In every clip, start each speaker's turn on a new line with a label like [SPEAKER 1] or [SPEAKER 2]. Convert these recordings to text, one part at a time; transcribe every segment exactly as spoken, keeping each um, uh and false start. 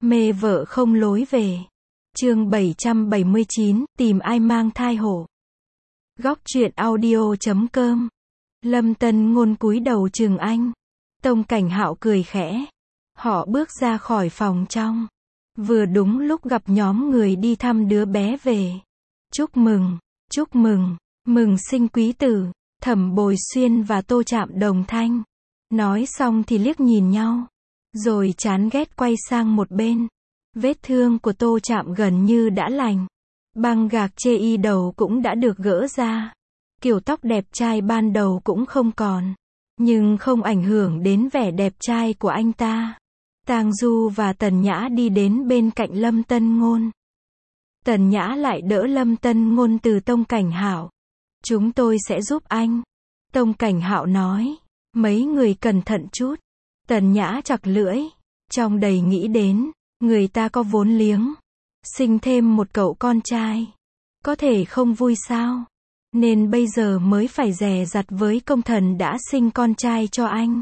[SPEAKER 1] Mê vợ không lối về. Chương bảy trăm bảy mươi chín, tìm ai mang thai hổ. Góc truyện audio chấm com. Lâm Tân Ngôn cúi đầu chừng anh. Tông Cảnh Hạo cười khẽ. Họ bước ra khỏi phòng trong. Vừa đúng lúc gặp nhóm người đi thăm đứa bé về. Chúc mừng, chúc mừng, mừng sinh quý tử. Thẩm Bồi Xuyên và Tô Trạm đồng thanh. Nói xong thì liếc nhìn nhau. Rồi chán ghét quay sang một bên. Vết thương của Tô Trạm gần như đã lành. Băng gạc chê y đầu cũng đã được gỡ ra. Kiểu tóc đẹp trai ban đầu cũng không còn. Nhưng không ảnh hưởng đến vẻ đẹp trai của anh ta. Tang Du và Tần Nhã đi đến bên cạnh Lâm Tân Ngôn. Tần Nhã lại đỡ Lâm Tân Ngôn từ Tông Cảnh Hạo. Chúng tôi sẽ giúp anh. Tông Cảnh Hạo nói. Mấy người cẩn thận chút. Tần Nhã chặt lưỡi. Trong đầy nghĩ đến. Người ta có vốn liếng. Sinh thêm một cậu con trai. Có thể không vui sao? Nên bây giờ mới phải dè dặt với công thần đã sinh con trai cho anh.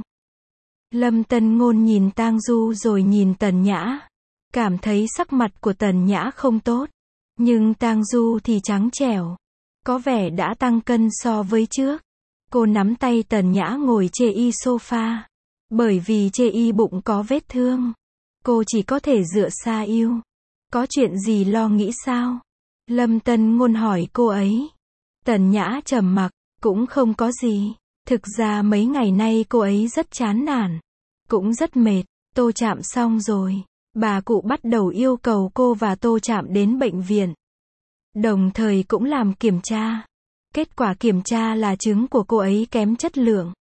[SPEAKER 1] Lâm Tân Ngôn nhìn Tang Du rồi nhìn Tần Nhã. Cảm thấy sắc mặt của Tần Nhã không tốt. Nhưng Tang Du thì trắng trẻo. Có vẻ đã tăng cân so với trước. Cô nắm tay Tần Nhã ngồi chê y sofa. Bởi vì chê y bụng có vết thương. Cô chỉ có thể dựa xa yêu. Có chuyện gì lo nghĩ sao? Lâm Tân Ngôn hỏi cô ấy. Tần Nhã trầm mặc. Cũng không có gì. Thực ra mấy ngày nay cô ấy rất chán nản. Cũng rất mệt. Tô Trạm xong rồi. Bà cụ bắt đầu yêu cầu cô và Tô Trạm đến bệnh viện. Đồng thời cũng làm kiểm tra. Kết quả kiểm tra là trứng của cô ấy kém chất lượng.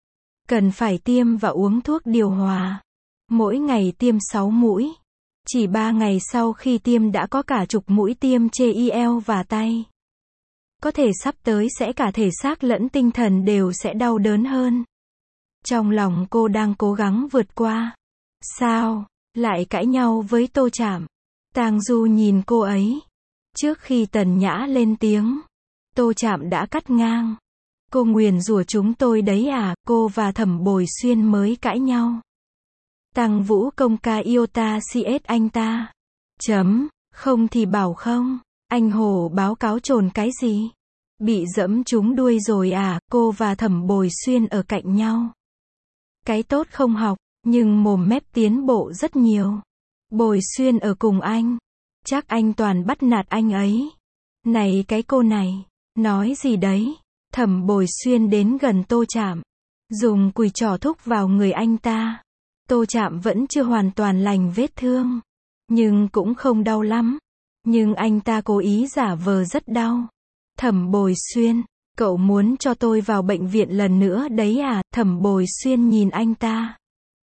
[SPEAKER 1] Cần phải tiêm và uống thuốc điều hòa. Mỗi ngày tiêm sáu mũi. Chỉ ba ngày sau khi tiêm đã có cả chục mũi tiêm trên eo và tay. Có thể sắp tới sẽ cả thể xác lẫn tinh thần đều sẽ đau đớn hơn. Trong lòng cô đang cố gắng vượt qua. Sao? Lại cãi nhau với Tô Trạm. Tang Du nhìn cô ấy. Trước khi Tần Nhã lên tiếng. Tô Trạm đã cắt ngang. Cô nguyền rủa chúng tôi đấy à, cô và Thẩm Bồi Xuyên mới cãi nhau. Tăng Vũ Công ca yêu ta cs anh ta. Chấm, không thì bảo không. Anh Hồ báo cáo trồn cái gì? Bị dẫm trúng đuôi rồi à, cô và Thẩm Bồi Xuyên ở cạnh nhau. Cái tốt không học, nhưng mồm mép tiến bộ rất nhiều. Bồi Xuyên ở cùng anh. Chắc anh toàn bắt nạt anh ấy. Này cái cô này, nói gì đấy? Thẩm Bồi Xuyên đến gần Tô Trạm. Dùng cùi trỏ thúc vào người anh ta. Tô Trạm vẫn chưa hoàn toàn lành vết thương. Nhưng cũng không đau lắm. Nhưng anh ta cố ý giả vờ rất đau. Thẩm Bồi Xuyên, cậu muốn cho tôi vào bệnh viện lần nữa đấy à? Thẩm Bồi Xuyên nhìn anh ta.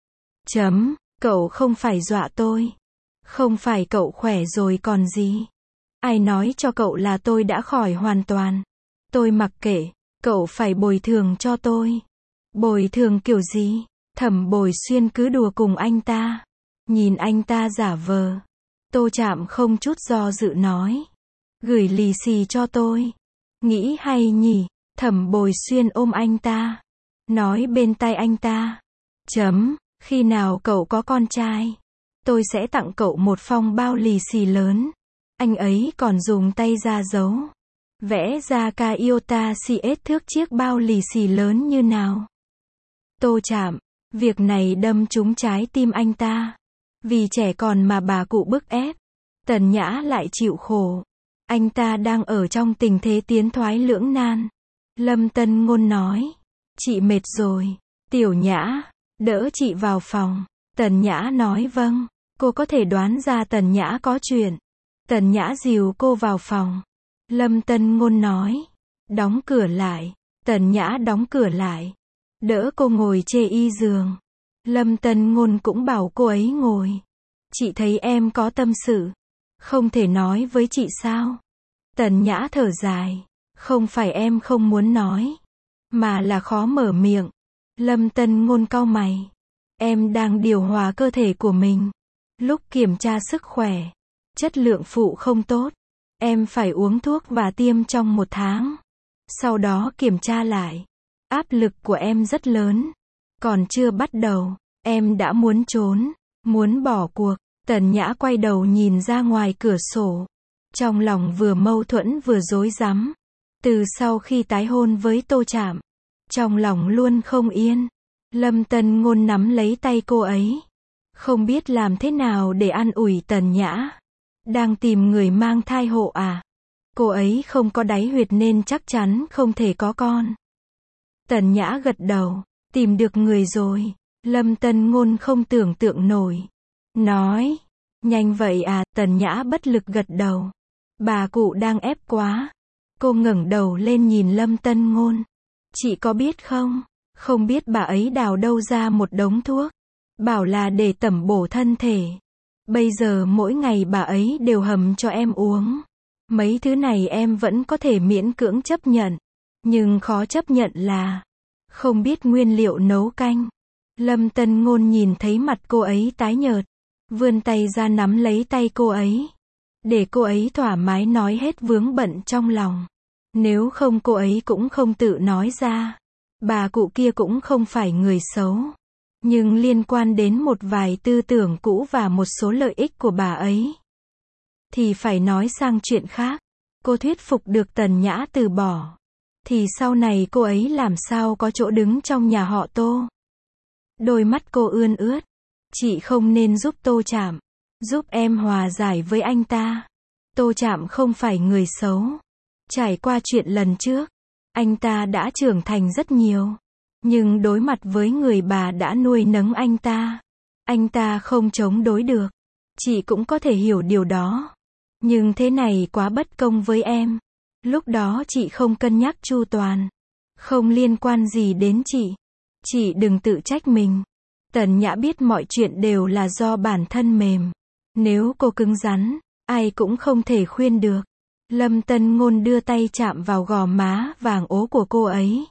[SPEAKER 1] Chấm, cậu không phải dọa tôi. Không phải cậu khỏe rồi còn gì. Ai nói cho cậu là tôi đã khỏi hoàn toàn. Tôi mặc kệ, cậu phải bồi thường cho tôi. Bồi thường kiểu gì? Thẩm Bồi Xuyên cứ đùa cùng anh ta. Nhìn anh ta giả vờ. Tô Trạm không chút do dự nói. Gửi lì xì cho tôi. Nghĩ hay nhỉ? Thẩm Bồi Xuyên ôm anh ta. Nói bên tai anh ta. Chấm, khi nào cậu có con trai, tôi sẽ tặng cậu một phong bao lì xì lớn. Anh ấy còn dùng tay ra dấu. Vẽ ra ca yêu ta cs thước chiếc bao lì xì lớn như nào. Tô Trạm. Việc này đâm trúng trái tim anh ta. Vì trẻ con mà bà cụ bức ép. Tần Nhã lại chịu khổ. Anh ta đang ở trong tình thế tiến thoái lưỡng nan. Lâm Tân Ngôn nói. Chị mệt rồi. Tiểu Nhã, đỡ chị vào phòng. Tần Nhã nói vâng. Cô có thể đoán ra Tần Nhã có chuyện. Tần Nhã dìu cô vào phòng. Lâm Tân Ngôn nói. Đóng cửa lại. Tần Nhã đóng cửa lại. Đỡ cô ngồi chê y giường. Lâm Tân Ngôn cũng bảo cô ấy ngồi. Chị thấy em có tâm sự. Không thể nói với chị sao? Tần Nhã thở dài. Không phải em không muốn nói. Mà là khó mở miệng. Lâm Tân Ngôn cau mày. Em đang điều hòa cơ thể của mình. Lúc kiểm tra sức khỏe. Chất lượng phụ không tốt. Em phải uống thuốc và tiêm trong một tháng. Sau đó kiểm tra lại. Áp lực của em rất lớn. Còn chưa bắt đầu. Em đã muốn trốn. Muốn bỏ cuộc. Tần Nhã quay đầu nhìn ra ngoài cửa sổ. Trong lòng vừa mâu thuẫn vừa rối rắm. Từ sau khi tái hôn với Tô Trạm, trong lòng luôn không yên. Lâm Tân Ngôn nắm lấy tay cô ấy. Không biết làm thế nào để an ủi Tần Nhã. Đang tìm người mang thai hộ à? Cô ấy không có đáy huyệt nên chắc chắn không thể có con. Tần Nhã gật đầu. Tìm được người rồi. Lâm Tân Ngôn không tưởng tượng nổi. Nói. Nhanh vậy à? Tần Nhã bất lực gật đầu. Bà cụ đang ép quá. Cô ngẩng đầu lên nhìn Lâm Tân Ngôn. Chị có biết không? Không biết bà ấy đào đâu ra một đống thuốc. Bảo là để tẩm bổ thân thể. Bây giờ mỗi ngày bà ấy đều hầm cho em uống. Mấy thứ này em vẫn có thể miễn cưỡng chấp nhận. Nhưng khó chấp nhận là không biết nguyên liệu nấu canh. Lâm Tân Ngôn nhìn thấy mặt cô ấy tái nhợt. Vươn tay ra nắm lấy tay cô ấy. Để cô ấy thoải mái nói hết vướng bận trong lòng. Nếu không cô ấy cũng không tự nói ra. Bà cụ kia cũng không phải người xấu. Nhưng liên quan đến một vài tư tưởng cũ và một số lợi ích của bà ấy. Thì phải nói sang chuyện khác. Cô thuyết phục được Tần Nhã từ bỏ. Thì sau này cô ấy làm sao có chỗ đứng trong nhà họ Tô. Đôi mắt cô ươn ướt. Chị không nên giúp Tô Trạm. Giúp em hòa giải với anh ta. Tô Trạm không phải người xấu. Trải qua chuyện lần trước, anh ta đã trưởng thành rất nhiều. Nhưng đối mặt với người bà đã nuôi nấng anh ta, anh ta không chống đối được. Chị cũng có thể hiểu điều đó. Nhưng thế này quá bất công với em. Lúc đó chị không cân nhắc chu toàn. Không liên quan gì đến chị. Chị đừng tự trách mình. Tần Nhã biết mọi chuyện đều là do bản thân mềm. Nếu cô cứng rắn, ai cũng không thể khuyên được. Lâm Tân Ngôn đưa tay chạm vào gò má vàng ố của cô ấy.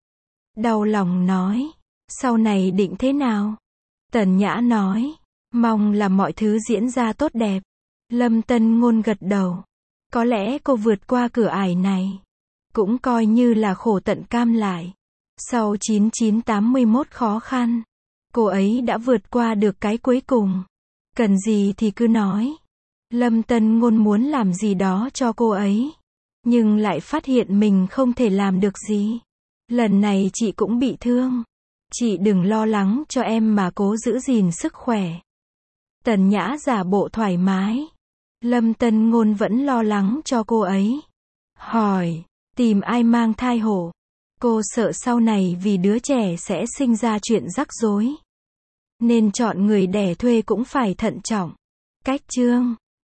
[SPEAKER 1] Đau lòng nói. Sau này định thế nào? Tần Nhã nói. Mong là mọi thứ diễn ra tốt đẹp. Lâm Tân Ngôn gật đầu. Có lẽ cô vượt qua cửa ải này. Cũng coi như là khổ tận cam lại. Sau chín chín tám mươi mốt khó khăn, cô ấy đã vượt qua được cái cuối cùng. Cần gì thì cứ nói. Lâm Tân Ngôn muốn làm gì đó cho cô ấy. Nhưng lại phát hiện mình không thể làm được gì. Lần này chị cũng bị thương. Chị đừng lo lắng cho em mà cố giữ gìn sức khỏe. Tần Nhã giả bộ thoải mái. Lâm Tân Ngôn vẫn lo lắng cho cô ấy. Hỏi, tìm ai mang thai hộ? Cô sợ sau này vì đứa trẻ sẽ sinh ra chuyện rắc rối. Nên chọn người đẻ thuê cũng phải thận trọng. Cách chương